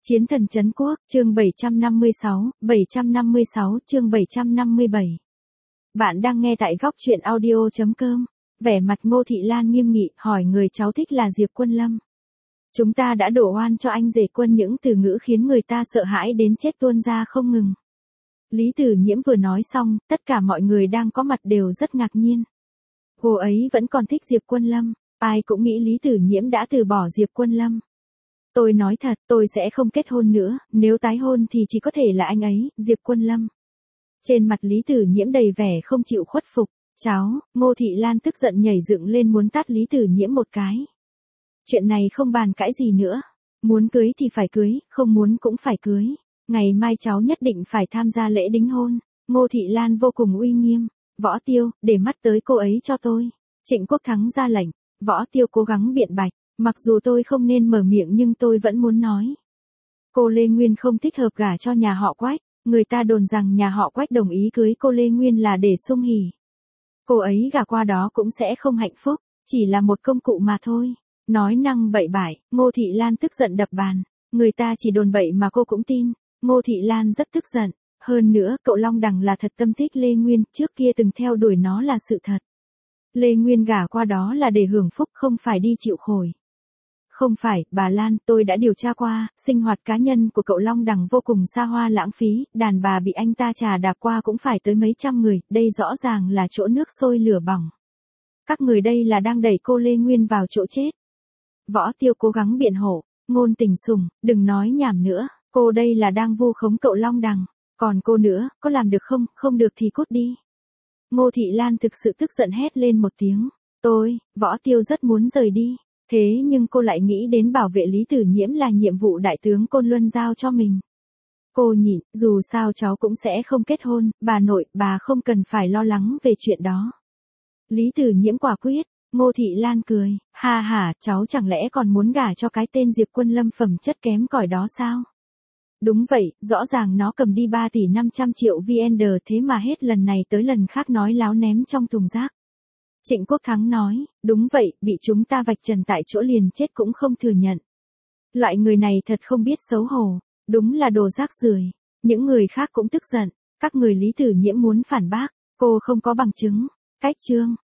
Chiến thần trấn quốc, chương 756 chương 757. Bạn đang nghe tại góc truyện audio.com. Vẻ mặt Ngô Thị Lan nghiêm nghị, hỏi người cháu thích là Diệp Quân Lâm. Chúng ta đã đổ oan cho anh rể Quân, những từ ngữ khiến người ta sợ hãi đến chết tuôn ra không ngừng. Lý Tử Nhiễm vừa nói xong, tất cả mọi người đang có mặt đều rất ngạc nhiên. Cô ấy vẫn còn thích Diệp Quân Lâm, ai cũng nghĩ Lý Tử Nhiễm đã từ bỏ Diệp Quân Lâm. Tôi nói thật, tôi sẽ không kết hôn nữa, nếu tái hôn thì chỉ có thể là anh ấy, Diệp Quân Lâm. Trên mặt Lý Tử Nhiễm đầy vẻ không chịu khuất phục. Cháu, Ngô Thị Lan tức giận nhảy dựng lên muốn tát Lý Tử Nhiễm một cái. Chuyện này không bàn cãi gì nữa. Muốn cưới thì phải cưới, không muốn cũng phải cưới. Ngày mai cháu nhất định phải tham gia lễ đính hôn. Ngô Thị Lan vô cùng uy nghiêm. Võ Tiêu, để mắt tới cô ấy cho tôi. Trịnh Quốc Thắng ra lệnh. Võ Tiêu cố gắng biện bạch. Mặc dù tôi không nên mở miệng nhưng tôi vẫn muốn nói. Cô Lê Nguyên không thích hợp gả cho nhà họ Quách. Người ta đồn rằng nhà họ Quách đồng ý cưới cô Lê Nguyên là để sung hỉ. Cô ấy gả qua đó cũng sẽ không hạnh phúc, chỉ là một công cụ mà thôi. Nói năng bậy bại, Ngô Thị Lan tức giận đập bàn. Người ta chỉ đồn bậy mà cô cũng tin. Ngô Thị Lan rất tức giận. Hơn nữa, cậu Long Đằng là thật tâm thích Lê Nguyên, trước kia từng theo đuổi nó là sự thật. Lê Nguyên gả qua đó là để hưởng phúc, không phải đi chịu khổ. Không phải, bà Lan, tôi đã điều tra qua, sinh hoạt cá nhân của cậu Long Đằng vô cùng xa hoa lãng phí, đàn bà bị anh ta trà đạp qua cũng phải tới mấy trăm người, đây rõ ràng là chỗ nước sôi lửa bỏng. Các người đây là đang đẩy cô Lê Nguyên vào chỗ chết. Võ Tiêu cố gắng biện hộ, Ngôn Tình Sùng, đừng nói nhảm nữa, cô đây là đang vu khống cậu Long Đằng, còn cô nữa, có làm được không, không được thì cút đi. Ngô Thị Lan thực sự tức giận hét lên một tiếng, Võ Tiêu rất muốn rời đi. Thế nhưng cô lại nghĩ đến bảo vệ Lý Tử Nhiễm là nhiệm vụ đại tướng Côn Luân giao cho mình. Cô nhịn, dù sao cháu cũng sẽ không kết hôn, bà nội, bà không cần phải lo lắng về chuyện đó. Lý Tử Nhiễm quả quyết, Ngô Thị Lan cười, ha ha, cháu chẳng lẽ còn muốn gả cho cái tên Diệp Quân Lâm phẩm chất kém cỏi đó sao? Đúng vậy, rõ ràng nó cầm đi 3 tỷ 500 triệu VN thế mà hết lần này tới lần khác nói láo ném trong thùng rác. Trịnh Quốc Thắng nói, đúng vậy, bị chúng ta vạch trần tại chỗ liền chết cũng không thừa nhận. Loại người này thật không biết xấu hổ, đúng là đồ rác rưởi. Những người khác cũng tức giận, các người Lý Tử Nhiễm muốn phản bác, cô không có bằng chứng. Cách chương